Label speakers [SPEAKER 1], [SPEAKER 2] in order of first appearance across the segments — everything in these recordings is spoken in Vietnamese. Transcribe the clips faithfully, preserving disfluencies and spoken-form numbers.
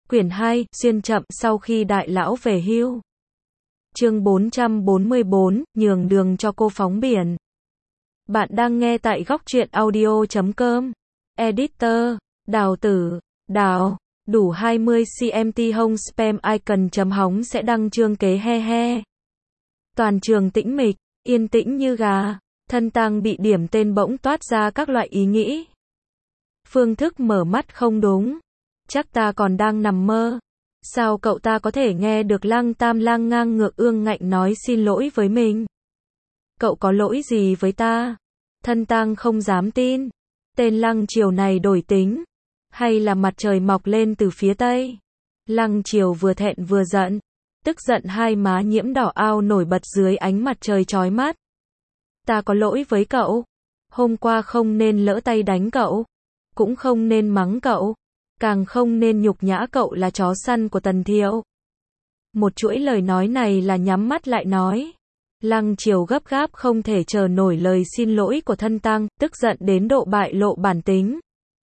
[SPEAKER 1] Quyển hai, xuyên chậm sau khi đại lão về hưu. Chương bốn trăm bốn mươi bốn, nhường đường cho cô phóng biển. Bạn đang nghe tại góc truyện audio chấm com. Editor, Đào Tử, Đào, đủ hai mươi xăng-ti-mét hông spam icon chấm hóng sẽ đăng chương kế he he. Toàn trường tĩnh mịch, yên tĩnh như gà, thân tang bị điểm tên bỗng toát ra các loại ý nghĩ. Phương thức mở mắt không đúng. Chắc ta còn đang nằm mơ. Sao cậu ta có thể nghe được Lăng Tam Lang ngang ngược ương ngạnh nói xin lỗi với mình? Cậu có lỗi gì với ta? Thân tang không dám tin. Tên Lăng Triều này đổi tính. Hay là mặt trời mọc lên từ phía tây? Lăng Triều vừa thẹn vừa giận. Tức giận hai má nhiễm đỏ ao nổi bật dưới ánh mặt trời chói mắt. Ta có lỗi với cậu. Hôm qua không nên lỡ tay đánh cậu. Cũng không nên mắng cậu. Càng không nên nhục nhã cậu là chó săn của Tần Thiệu. Một chuỗi lời nói này là nhắm mắt lại nói. Lăng Triều gấp gáp không thể chờ nổi lời xin lỗi của thân tang, tức giận đến độ bại lộ bản tính.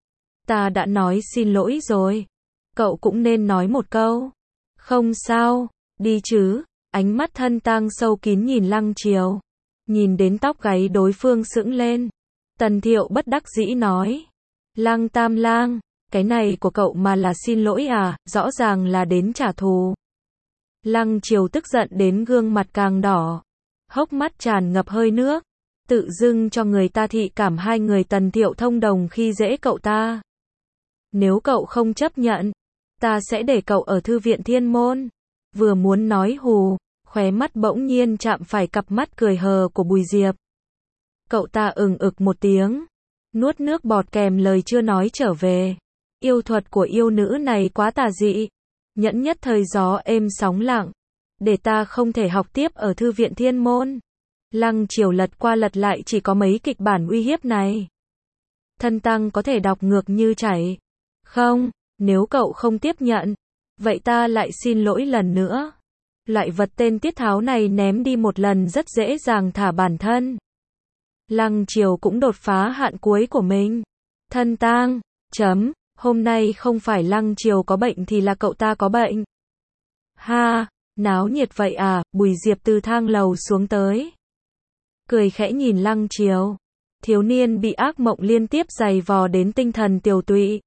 [SPEAKER 1] Ta đã nói xin lỗi rồi. Cậu cũng nên nói một câu. Không sao, đi chứ. Ánh mắt thân tang sâu kín nhìn Lăng Triều. Nhìn đến tóc gáy đối phương sững lên. Tần Thiệu bất đắc dĩ nói. Lăng Tam Lang. Cái này của cậu mà là xin lỗi à, rõ ràng là đến trả thù. Lăng Triều tức giận đến gương mặt càng đỏ. Hốc mắt tràn ngập hơi nước. Tự dưng cho người ta thị cảm hai người Tần Thiệu thông đồng khi dễ cậu ta. Nếu cậu không chấp nhận, ta sẽ để cậu ở thư viện Thiên Môn. Vừa muốn nói hù, khóe mắt bỗng nhiên chạm phải cặp mắt cười hờ của Bùi Diệp. Cậu ta ừng ực một tiếng. Nuốt nước bọt kèm lời chưa nói trở về. Yêu thuật của yêu nữ này quá tà dị. Nhẫn nhất thời gió êm sóng lặng. Để ta không thể học tiếp ở thư viện Thiên Môn. Lăng Triều lật qua lật lại chỉ có mấy kịch bản uy hiếp này. Thân tăng có thể đọc ngược như chảy. Không, nếu cậu không tiếp nhận, vậy ta lại xin lỗi lần nữa. Loại vật tên tiết tháo này ném đi một lần rất dễ dàng thả bản thân. Lăng Triều cũng đột phá hạn cuối của mình. Thân tang, chấm. Hôm nay không phải Lăng Triều có bệnh thì là cậu ta có bệnh. Ha, náo nhiệt vậy à, Bùi Diệp từ thang lầu xuống tới. Cười khẽ nhìn Lăng Triều. Thiếu niên bị ác mộng liên tiếp giày vò đến tinh thần tiều tụy.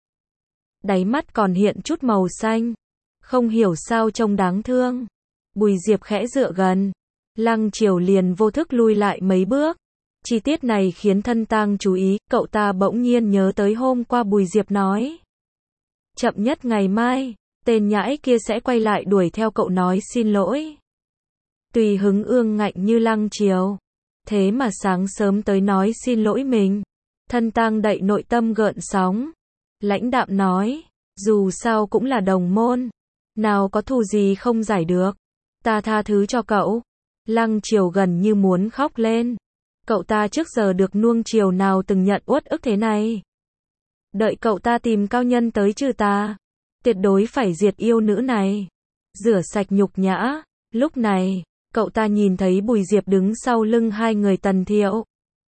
[SPEAKER 1] Đáy mắt còn hiện chút màu xanh. Không hiểu sao trông đáng thương. Bùi Diệp khẽ dựa gần. Lăng Triều liền vô thức lui lại mấy bước. Chi tiết này khiến thân tang chú ý, cậu ta bỗng nhiên nhớ tới hôm qua Bùi Diệp nói. Chậm nhất ngày mai, tên nhãi kia sẽ quay lại đuổi theo cậu nói xin lỗi. Tùy hứng ương ngạnh như Lăng Triều. Thế mà sáng sớm tới nói xin lỗi mình. Thân tang đậy nội tâm gợn sóng. Lãnh đạm nói, dù sao cũng là đồng môn. Nào có thù gì không giải được. Ta tha thứ cho cậu. Lăng Triều gần như muốn khóc lên. Cậu ta trước giờ được nuông chiều nào từng nhận uất ức thế này. Đợi cậu ta tìm cao nhân tới trừ ta. Tuyệt đối phải diệt yêu nữ này. Rửa sạch nhục nhã. Lúc này, cậu ta nhìn thấy Bùi Diệp đứng sau lưng hai người Tần Thiệu.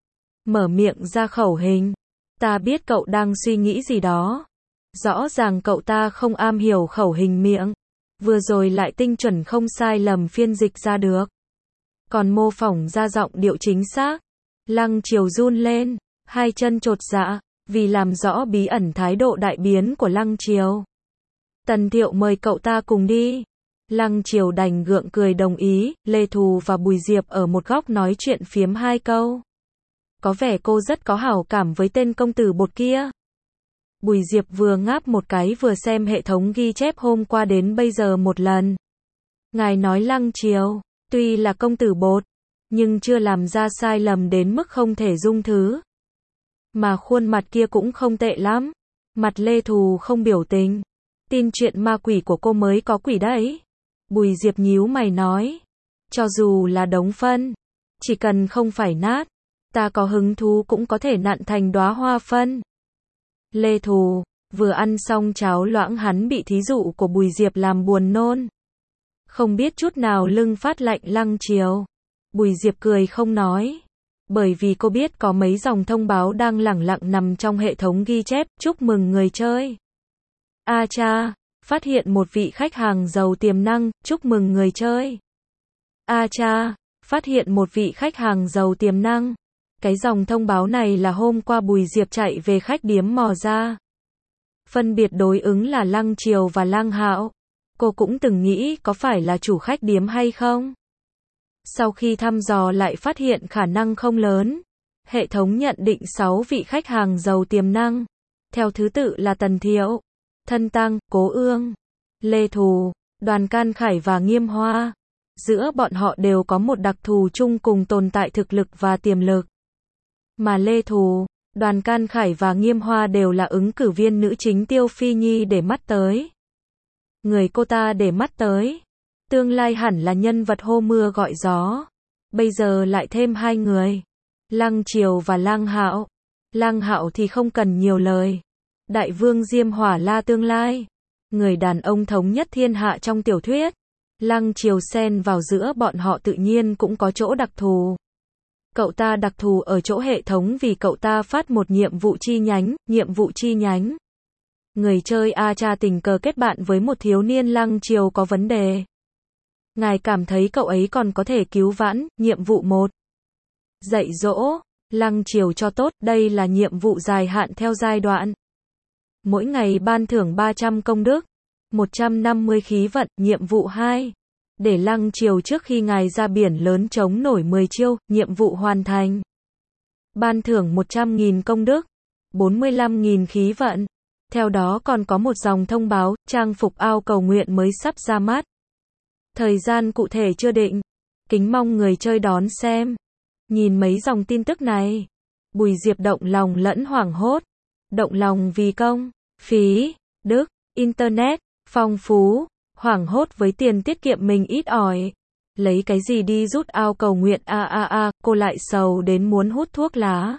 [SPEAKER 1] Mở miệng ra khẩu hình. Ta biết cậu đang suy nghĩ gì đó. Rõ ràng cậu ta không am hiểu khẩu hình miệng. Vừa rồi lại tinh chuẩn không sai lầm phiên dịch ra được. Còn mô phỏng ra giọng điệu chính xác. Lăng Triều run lên, hai chân chột dạ, vì làm rõ bí ẩn thái độ đại biến của Lăng Triều. Tần Thiệu mời cậu ta cùng đi. Lăng Triều đành gượng cười đồng ý, Lê Thù và Bùi Diệp ở một góc nói chuyện phiếm hai câu. Có vẻ cô rất có hảo cảm với tên công tử bột kia. Bùi Diệp vừa ngáp một cái vừa xem hệ thống ghi chép hôm qua đến bây giờ một lần. Ngài nói Lăng Triều, tuy là công tử bột, nhưng chưa làm ra sai lầm đến mức không thể dung thứ. Mà khuôn mặt kia cũng không tệ lắm. Mặt Lê Thù không biểu tình. Tin chuyện ma quỷ của cô mới có quỷ đấy. Bùi Diệp nhíu mày nói. Cho dù là đống phân, chỉ cần không phải nát, ta có hứng thú cũng có thể nặn thành đóa hoa phân. Lê Thù, vừa ăn xong cháo loãng hắn bị thí dụ của Bùi Diệp làm buồn nôn. Không biết chút nào lưng phát lạnh Lăng Triều. Bùi Diệp cười không nói. Bởi vì cô biết có mấy dòng thông báo đang lẳng lặng nằm trong hệ thống ghi chép, chúc mừng người chơi. A cha, phát hiện một vị khách hàng giàu tiềm năng, chúc mừng người chơi. A cha, phát hiện một vị khách hàng giàu tiềm năng. Cái dòng thông báo này là hôm qua Bùi Diệp chạy về khách điếm mò ra. Phân biệt đối ứng là Lăng Triều và Lăng Hạo. Cô cũng từng nghĩ có phải là chủ khách điếm hay không? Sau khi thăm dò lại phát hiện khả năng không lớn. Hệ thống nhận định sáu vị khách hàng giàu tiềm năng. Theo thứ tự là Tần Thiệu, Thân Tăng, Cố Ương, Lê Thù, Đoàn Can Khải và Nghiêm Hoa. Giữa bọn họ đều có một đặc thù chung cùng tồn tại thực lực và tiềm lực. Mà Lê Thù, Đoàn Can Khải và Nghiêm Hoa đều là ứng cử viên nữ chính Tiêu Phi Nhi để mắt tới. Người cô ta để mắt tới, tương lai hẳn là nhân vật hô mưa gọi gió. Bây giờ lại thêm hai người, Lăng Triều và Lăng Hạo. Lăng Hạo thì không cần nhiều lời. Đại vương Diêm Hỏa La tương lai, người đàn ông thống nhất thiên hạ trong tiểu thuyết. Lăng Triều xen vào giữa bọn họ tự nhiên cũng có chỗ đặc thù. Cậu ta đặc thù ở chỗ hệ thống vì cậu ta phát một nhiệm vụ chi nhánh, nhiệm vụ chi nhánh. Người chơi A cha tình cờ kết bạn với một thiếu niên Lăng Triều có vấn đề. Ngài cảm thấy cậu ấy còn có thể cứu vãn, nhiệm vụ một. Dạy dỗ, Lăng Triều cho tốt, đây là nhiệm vụ dài hạn theo giai đoạn. Mỗi ngày ban thưởng ba trăm công đức, một trăm năm mươi khí vận, nhiệm vụ hai. Để Lăng Triều trước khi ngài ra biển lớn chống nổi mười chiêu, nhiệm vụ hoàn thành. Ban thưởng một trăm nghìn công đức, bốn mươi lăm nghìn khí vận. Theo đó còn có một dòng thông báo, trang phục ao cầu nguyện mới sắp ra mắt. Thời gian cụ thể chưa định. Kính mong người chơi đón xem. Nhìn mấy dòng tin tức này, Bùi Diệp động lòng lẫn hoảng hốt. Động lòng vì công, phí, đức, internet, phong phú, hoảng hốt với tiền tiết kiệm mình ít ỏi. Lấy cái gì đi rút ao cầu nguyện a a a, cô lại sầu đến muốn hút thuốc lá.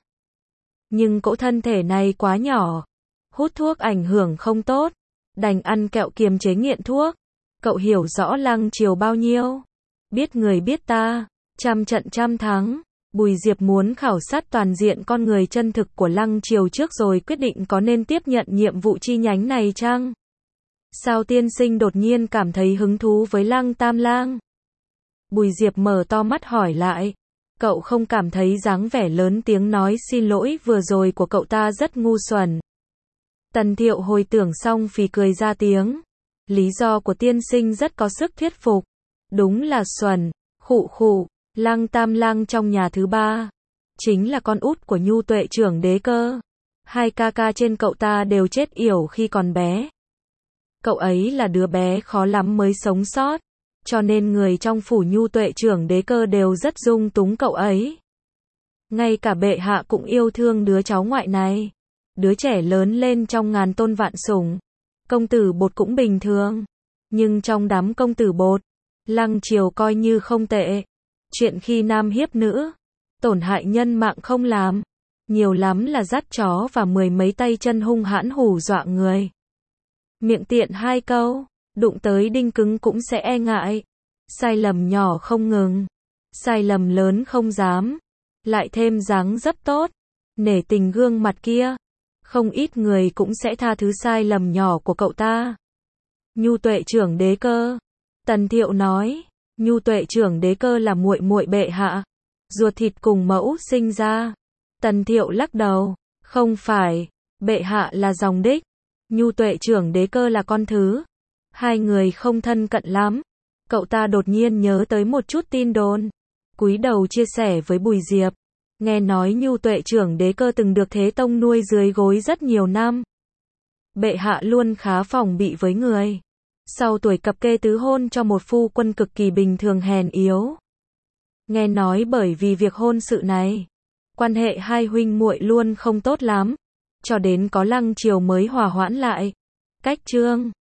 [SPEAKER 1] Nhưng cỗ thân thể này quá nhỏ, hút thuốc ảnh hưởng không tốt, đành ăn kẹo kiềm chế nghiện thuốc. Cậu hiểu rõ Lăng Triều bao nhiêu? Biết người biết ta, trăm trận trăm thắng. Bùi Diệp muốn khảo sát toàn diện con người chân thực của Lăng Triều trước rồi quyết định có nên tiếp nhận nhiệm vụ chi nhánh này chăng? Sao tiên sinh đột nhiên cảm thấy hứng thú với Lăng Tam Lang? Bùi Diệp mở to mắt hỏi lại. Cậu không cảm thấy dáng vẻ lớn tiếng nói xin lỗi vừa rồi của cậu ta rất ngu xuẩn? Tần Thiệu hồi tưởng xong phì cười ra tiếng. Lý do của tiên sinh rất có sức thuyết phục. Đúng là xuẩn, khụ khụ. Lăng Tam Lang trong nhà thứ ba, chính là con út của Nhu Tuệ trưởng đế cơ. Hai ca ca trên cậu ta đều chết yểu khi còn bé. Cậu ấy là đứa bé khó lắm mới sống sót, cho nên người trong phủ Nhu Tuệ trưởng đế cơ đều rất dung túng cậu ấy. Ngay cả bệ hạ cũng yêu thương đứa cháu ngoại này. Đứa trẻ lớn lên trong ngàn tôn vạn sủng. Công tử Bột cũng bình thường, nhưng trong đám công tử Bột, Lăng Triều coi như không tệ. Chuyện khi nam hiếp nữ, tổn hại nhân mạng không làm, nhiều lắm là dắt chó và mười mấy tay chân hung hãn hù dọa người. Miệng tiện hai câu, đụng tới đinh cứng cũng sẽ e ngại. Sai lầm nhỏ không ngừng, sai lầm lớn không dám. Lại thêm dáng dấp tốt, nể tình gương mặt kia, không ít người cũng sẽ tha thứ sai lầm nhỏ của cậu ta. Nhu Tuệ trưởng đế cơ, Tần Thiệu nói. Nhu Tuệ trưởng đế cơ là muội muội bệ hạ, ruột thịt cùng mẫu sinh ra. Tần Thiệu lắc đầu, không phải, bệ hạ là dòng đích, Nhu Tuệ trưởng đế cơ là con thứ. Hai người không thân cận lắm. Cậu ta đột nhiên nhớ tới một chút tin đồn, cúi đầu chia sẻ với Bùi Diệp. Nghe nói Nhu Tuệ trưởng đế cơ từng được Thế Tông nuôi dưới gối rất nhiều năm. Bệ hạ luôn khá phòng bị với người. Sau tuổi cập kê tứ hôn cho một phu quân cực kỳ bình thường hèn yếu. Nghe nói bởi vì việc hôn sự này, quan hệ hai huynh muội luôn không tốt lắm, cho đến có Lăng Triều mới hòa hoãn lại. Cách chương